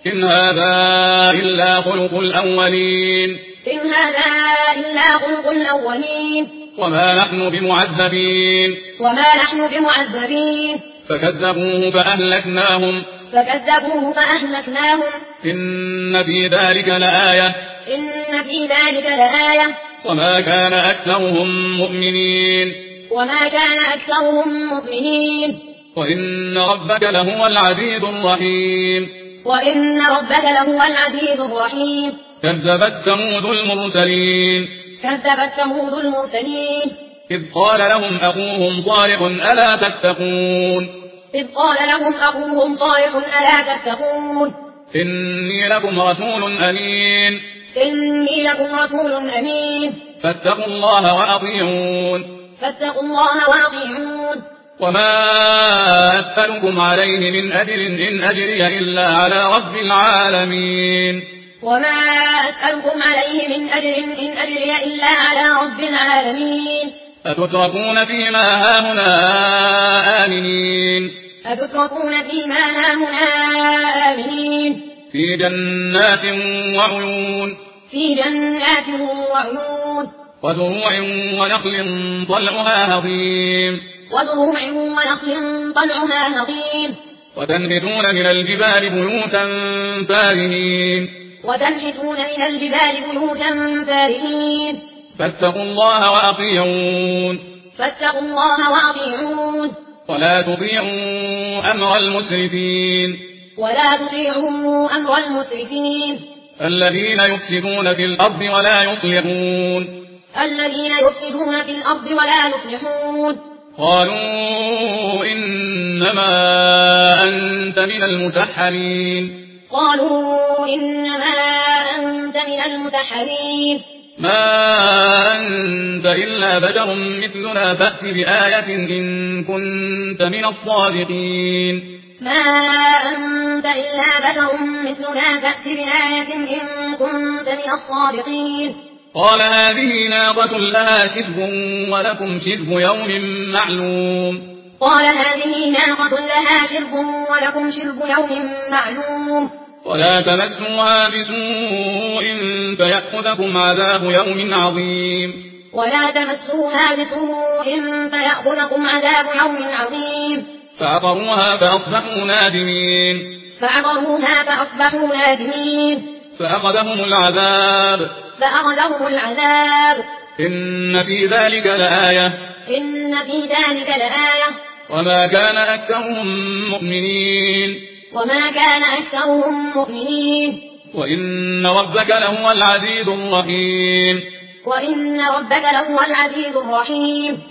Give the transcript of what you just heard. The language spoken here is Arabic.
إن هذا إلا خلق الأولين إن هذا إلا خلق الأولين وما نحن بمعذبين فكذبوه فأهلكناهم إن في ذلك لآية وما كان أكثرهم مؤمنين وإن ربك لهو العزيز الرحيم كذبت ثمود المرسلين إذ قال لهم أخوهم صالح ألا تتقون إني لكم رسول أمين فاتقوا الله وأطيعون وما أسألكم عليه من أجر إن أجري إلا على رب العالمين أتتركون فيما هاهنا آمنين في جنات وعيون وزروع ونخل طلعها هضيم وتنحتون من الجبال بيوتا فارهين فاتقوا الله وأطيعون ولا تطيعوا أمر المسرفين الذين يفسدون في الأرض ولا يصلحون قالوا إنما أنت من المسحرين ما أنت إلا بشر مثلنا فأت بآية إن كنت من الصادقين قال هذه ناقة لها شرب ولكم شرب يوم معلوم ولا تمسوها بسوء فيأخذكم عذاب يوم عظيم فعقروها فأصبحوا نادمين فأخذهم العذاب إن في ذلك لآية وما كان أكثرهم مؤمنين وإن ربك لهو العزيز الرحيم